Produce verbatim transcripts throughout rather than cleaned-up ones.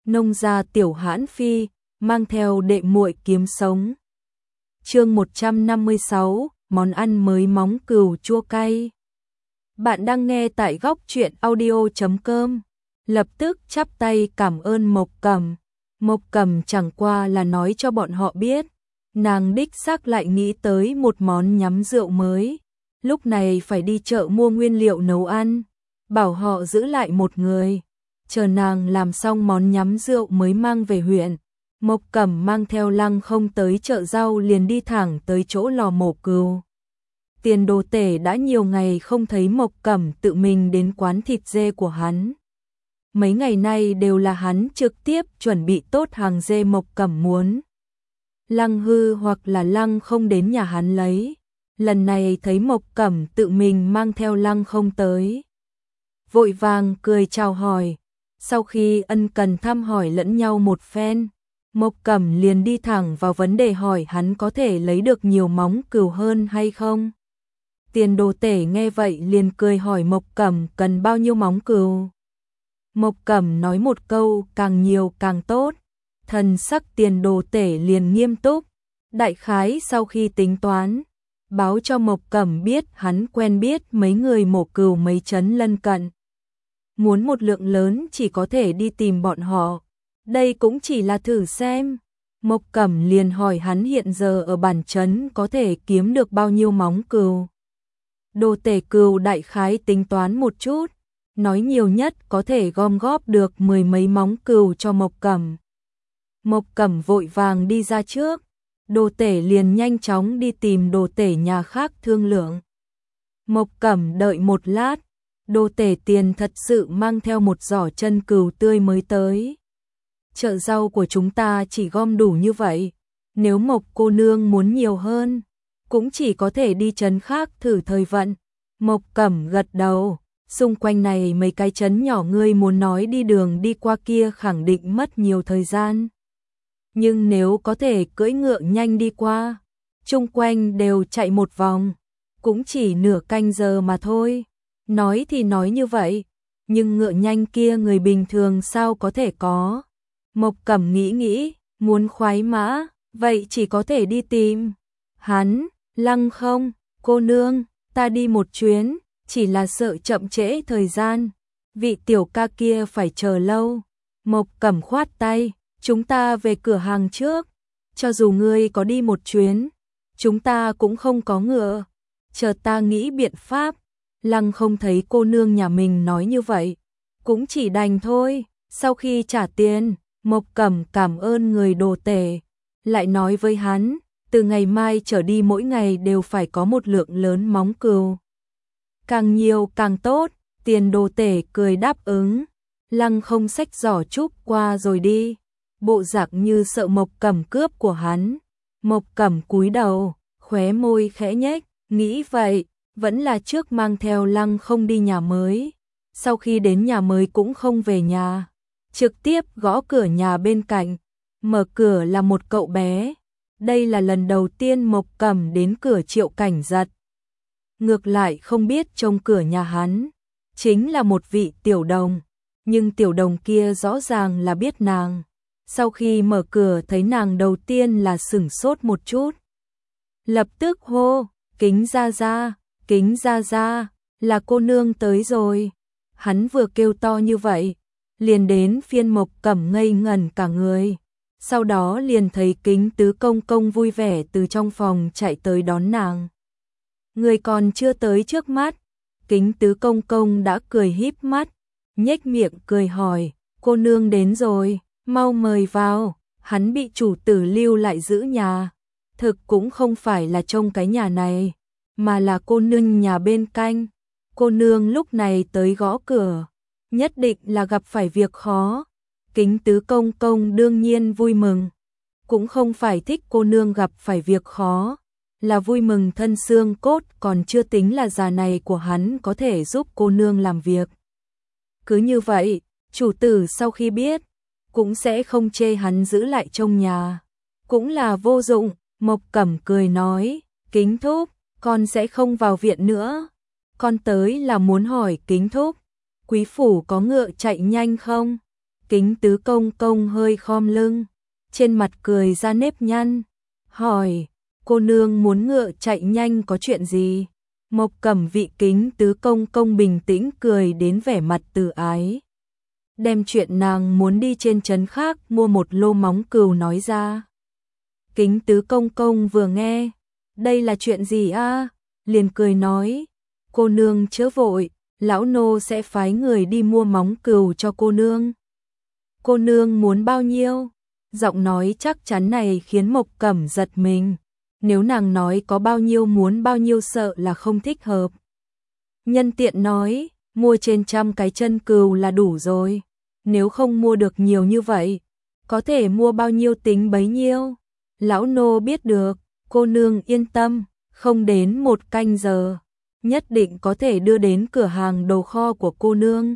nông gia Tiểu Hãn Phi, mang theo đệ muội kiếm sống. Chương một trăm năm mươi sáu, món ăn mới móng cừu chua cay. Bạn đang nghe tại góc truyện audio chấm com. Lập tức chắp tay cảm ơn Mộc Cẩm. Mộc Cẩm chẳng qua là nói cho bọn họ biết, nàng đích xác lại nghĩ tới một món nhắm rượu mới. Lúc này phải đi chợ mua nguyên liệu nấu ăn, bảo họ giữ lại một người, chờ nàng làm xong món nhắm rượu mới mang về huyện. Mộc Cẩm mang theo Lăng Không tới chợ rau liền đi thẳng tới chỗ lò mổ cừu. Tiền Đồ Tể đã nhiều ngày không thấy Mộc Cẩm tự mình đến quán thịt dê của hắn. Mấy ngày nay đều là hắn trực tiếp chuẩn bị tốt hàng dê Mộc Cẩm muốn. Lăng Hư hoặc là Lăng Không đến nhà hắn lấy. Lần này thấy Mộc Cẩm tự mình mang theo Lăng Không tới, vội vàng cười chào hỏi. Sau khi ân cần thăm hỏi lẫn nhau một phen, Mộc Cẩm liền đi thẳng vào vấn đề hỏi hắn có thể lấy được nhiều móng cừu hơn hay không. Tiền Đồ Tể nghe vậy liền cười hỏi Mộc Cẩm cần bao nhiêu móng cừu. Mộc Cẩm nói một câu càng nhiều càng tốt. Thần sắc Tiền Đồ Tể liền nghiêm túc, đại khái sau khi tính toán, báo cho Mộc Cẩm biết hắn quen biết mấy người mổ cừu mấy trấn lân cận. Muốn một lượng lớn chỉ có thể đi tìm bọn họ. Đây cũng chỉ là thử xem. Mộc Cẩm liền hỏi hắn hiện giờ ở bản trấn có thể kiếm được bao nhiêu móng cừu. Đồ Tể cừu đại khái tính toán một chút, nói nhiều nhất có thể gom góp được mười mấy móng cừu cho Mộc Cẩm. Mộc Cẩm vội vàng đi ra trước, Đồ Tể liền nhanh chóng đi tìm Đồ Tể nhà khác thương lượng. Mộc Cẩm đợi một lát, Đồ Tể tiền thật sự mang theo một giỏ chân cừu tươi mới tới. Chợ rau của chúng ta chỉ gom đủ như vậy, nếu Mộc cô nương muốn nhiều hơn, cũng chỉ có thể đi trấn khác thử thời vận. Mộc Cẩm gật đầu, xung quanh này mấy cái trấn nhỏ ngươi muốn nói đi đường đi qua kia khẳng định mất nhiều thời gian. Nhưng nếu có thể cưỡi ngựa nhanh đi qua, chung quanh đều chạy một vòng, cũng chỉ nửa canh giờ mà thôi. Nói thì nói như vậy, nhưng ngựa nhanh kia người bình thường sao có thể có. Mộc Cẩm nghĩ nghĩ, muốn khoái mã, vậy chỉ có thể đi tìm hắn. Lăng Không, cô nương, ta đi một chuyến, chỉ là sợ chậm trễ thời gian, vị tiểu ca kia phải chờ lâu. Mộc Cẩm khoát tay, chúng ta về cửa hàng trước, cho dù ngươi có đi một chuyến, chúng ta cũng không có ngựa, chờ ta nghĩ biện pháp. Lăng Không thấy cô nương nhà mình nói như vậy, cũng chỉ đành thôi. Sau khi trả tiền, Mộc Cẩm cảm ơn người Đồ Tể, lại nói với hắn, từ ngày mai trở đi mỗi ngày đều phải có một lượng lớn móng cừu. Càng nhiều càng tốt. Tiền Đồ Tể cười đáp ứng. Lăng Không xách giỏ trúc qua rồi đi, bộ dạng như sợ Mộc Cẩm cướp của hắn. Mộc Cẩm cúi đầu, khóe môi khẽ nhếch, nghĩ vậy, vẫn là trước mang theo Lăng Không đi nhà mới. Sau khi đến nhà mới cũng không về nhà, trực tiếp gõ cửa nhà bên cạnh. Mở cửa là một cậu bé. Đây là lần đầu tiên Mộc Cẩm đến cửa Triệu Cảnh Giật. Ngược lại không biết trông cửa nhà hắn chính là một vị tiểu đồng, nhưng tiểu đồng kia rõ ràng là biết nàng. Sau khi mở cửa thấy nàng đầu tiên là sửng sốt một chút, lập tức hô, Kính gia gia, Kính gia gia, là cô nương tới rồi. Hắn vừa kêu to như vậy, liền đến phiên Mộc Cẩm ngây ngẩn cả người. Sau đó liền thấy Kính tứ công công vui vẻ từ trong phòng chạy tới đón nàng. Người còn chưa tới trước mắt, Kính tứ công công đã cười híp mắt, nhếch miệng cười hỏi, cô nương đến rồi, mau mời vào. Hắn bị chủ tử lưu lại giữ nhà, thực cũng không phải là trông cái nhà này, mà là cô nương nhà bên cạnh. Cô nương lúc này tới gõ cửa, nhất định là gặp phải việc khó. Kính tứ công công đương nhiên vui mừng, cũng không phải thích cô nương gặp phải việc khó, là vui mừng thân xương cốt còn chưa tính là già này của hắn có thể giúp cô nương làm việc. Cứ như vậy, chủ tử sau khi biết, cũng sẽ không chê hắn giữ lại trong nhà, cũng là vô dụng. Mộc Cẩm cười nói, Kính thúc, con sẽ không vào viện nữa, con tới là muốn hỏi Kính thúc, quý phủ có ngựa chạy nhanh không? Kính tứ công công hơi khom lưng, trên mặt cười ra nếp nhăn, hỏi, cô nương muốn ngựa chạy nhanh có chuyện gì? Mộc Cẩm vị kính tứ công công bình tĩnh cười đến vẻ mặt từ ái. Đem chuyện nàng muốn đi trên trấn khác mua một lô móng cừu nói ra. Kính tứ công công vừa nghe, đây là chuyện gì a? Liền cười nói, cô nương chớ vội, lão nô sẽ phái người đi mua móng cừu cho cô nương. Cô nương muốn bao nhiêu? Giọng nói chắc chắn này khiến Mộc Cẩm giật mình. Nếu nàng nói có bao nhiêu muốn bao nhiêu sợ là không thích hợp. Nhân tiện nói, mua trên trăm cái chân cừu là đủ rồi. Nếu không mua được nhiều như vậy, có thể mua bao nhiêu tính bấy nhiêu. Lão nô biết được, cô nương yên tâm, không đến một canh giờ, nhất định có thể đưa đến cửa hàng đồ kho của cô nương.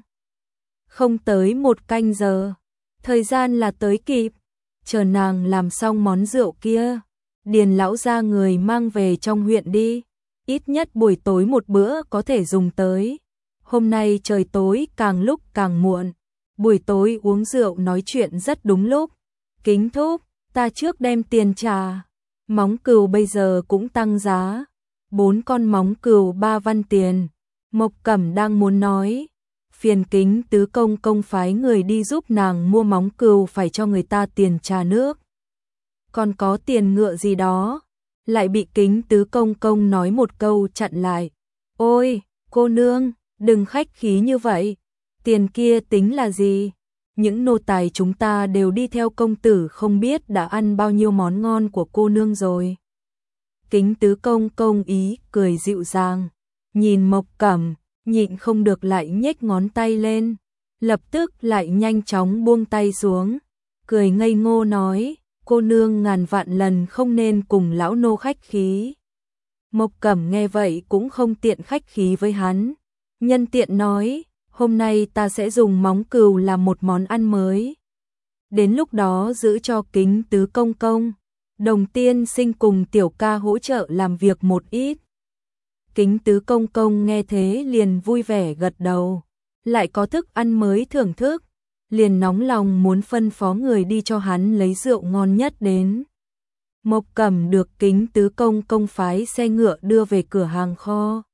Không tới một canh giờ, thời gian là tới kịp, chờ nàng làm xong món rượu kia, điền lão ra người mang về trong huyện đi, ít nhất buổi tối một bữa có thể dùng tới. Hôm nay trời tối càng lúc càng muộn, buổi tối uống rượu nói chuyện rất đúng lúc. Kính thúc, ta trước đem tiền trả, móng cừu bây giờ cũng tăng giá, bốn con móng cừu ba văn tiền. Mộc Cẩm đang muốn nói, phiền kính tứ công công phái người đi giúp nàng mua móng cừu phải cho người ta tiền trà nước. Còn có tiền ngựa gì đó, lại bị kính tứ công công nói một câu chặn lại. Ôi, cô nương, đừng khách khí như vậy, tiền kia tính là gì? Những nô tài chúng ta đều đi theo công tử không biết đã ăn bao nhiêu món ngon của cô nương rồi. Kính tứ công công ý cười dịu dàng, nhìn Mộc Cẩm, nhịn không được lại nhếch ngón tay lên, lập tức lại nhanh chóng buông tay xuống, cười ngây ngô nói, cô nương ngàn vạn lần không nên cùng lão nô khách khí. Mộc Cẩm nghe vậy cũng không tiện khách khí với hắn, nhân tiện nói, hôm nay ta sẽ dùng móng cừu làm một món ăn mới. Đến lúc đó giữ cho kính tứ công công, Đồng tiên sinh cùng tiểu ca hỗ trợ làm việc một ít. Kính tứ công công nghe thế liền vui vẻ gật đầu, lại có thức ăn mới thưởng thức, liền nóng lòng muốn phân phó người đi cho hắn lấy rượu ngon nhất đến. Mộc Cẩm được kính tứ công công phái xe ngựa đưa về cửa hàng kho.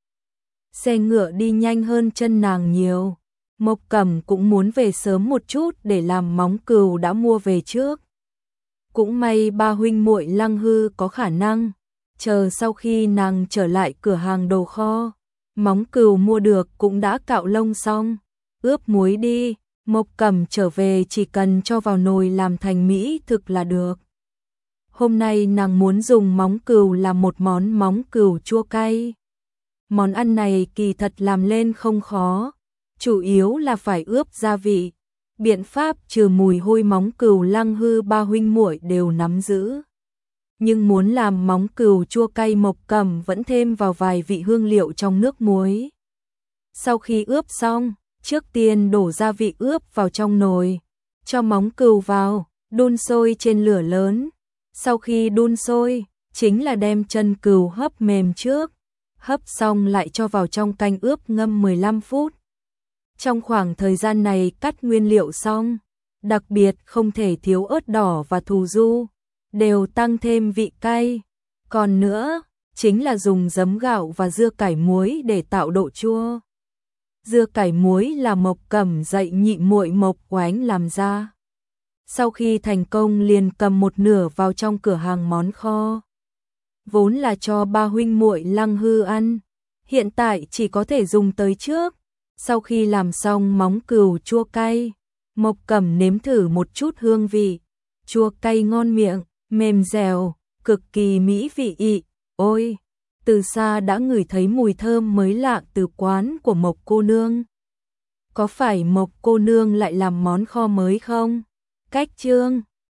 Xe ngựa đi nhanh hơn chân nàng nhiều, Mộc Cẩm cũng muốn về sớm một chút để làm móng cừu đã mua về trước. Cũng may ba huynh muội Lăng Hư có khả năng, chờ sau khi nàng trở lại cửa hàng đồ kho, móng cừu mua được cũng đã cạo lông xong, ướp muối đi, Mộc Cẩm trở về chỉ cần cho vào nồi làm thành mỹ thực là được. Hôm nay nàng muốn dùng móng cừu làm một món móng cừu chua cay. Món ăn này kỳ thật làm lên không khó, chủ yếu là phải ướp gia vị. Biện pháp trừ mùi hôi móng cừu Lăng Hư ba huynh muội đều nắm giữ. Nhưng muốn làm móng cừu chua cay Mộc Cẩm vẫn thêm vào vài vị hương liệu trong nước muối. Sau khi ướp xong, trước tiên đổ gia vị ướp vào trong nồi, cho móng cừu vào, đun sôi trên lửa lớn. Sau khi đun sôi, chính là đem chân cừu hấp mềm trước, hấp xong lại cho vào trong canh ướp ngâm mười lăm phút. Trong khoảng thời gian này cắt nguyên liệu xong, đặc biệt không thể thiếu ớt đỏ và thù du, đều tăng thêm vị cay. Còn nữa, chính là dùng giấm gạo và dưa cải muối để tạo độ chua. Dưa cải muối là Mộc Cẩm dạy nhị muội Mộc Oánh làm ra. Sau khi thành công liền cầm một nửa vào trong cửa hàng món kho. Vốn là cho ba huynh muội Lăng Hư ăn, hiện tại chỉ có thể dùng tới trước. Sau khi làm xong móng cừu chua cay, Mộc Cẩm nếm thử một chút hương vị, chua cay ngon miệng, mềm dẻo, cực kỳ mỹ vị ị. Ôi, từ xa đã ngửi thấy mùi thơm mới lạ từ quán của Mộc cô nương. Có phải Mộc cô nương lại làm món kho mới không? Cách chương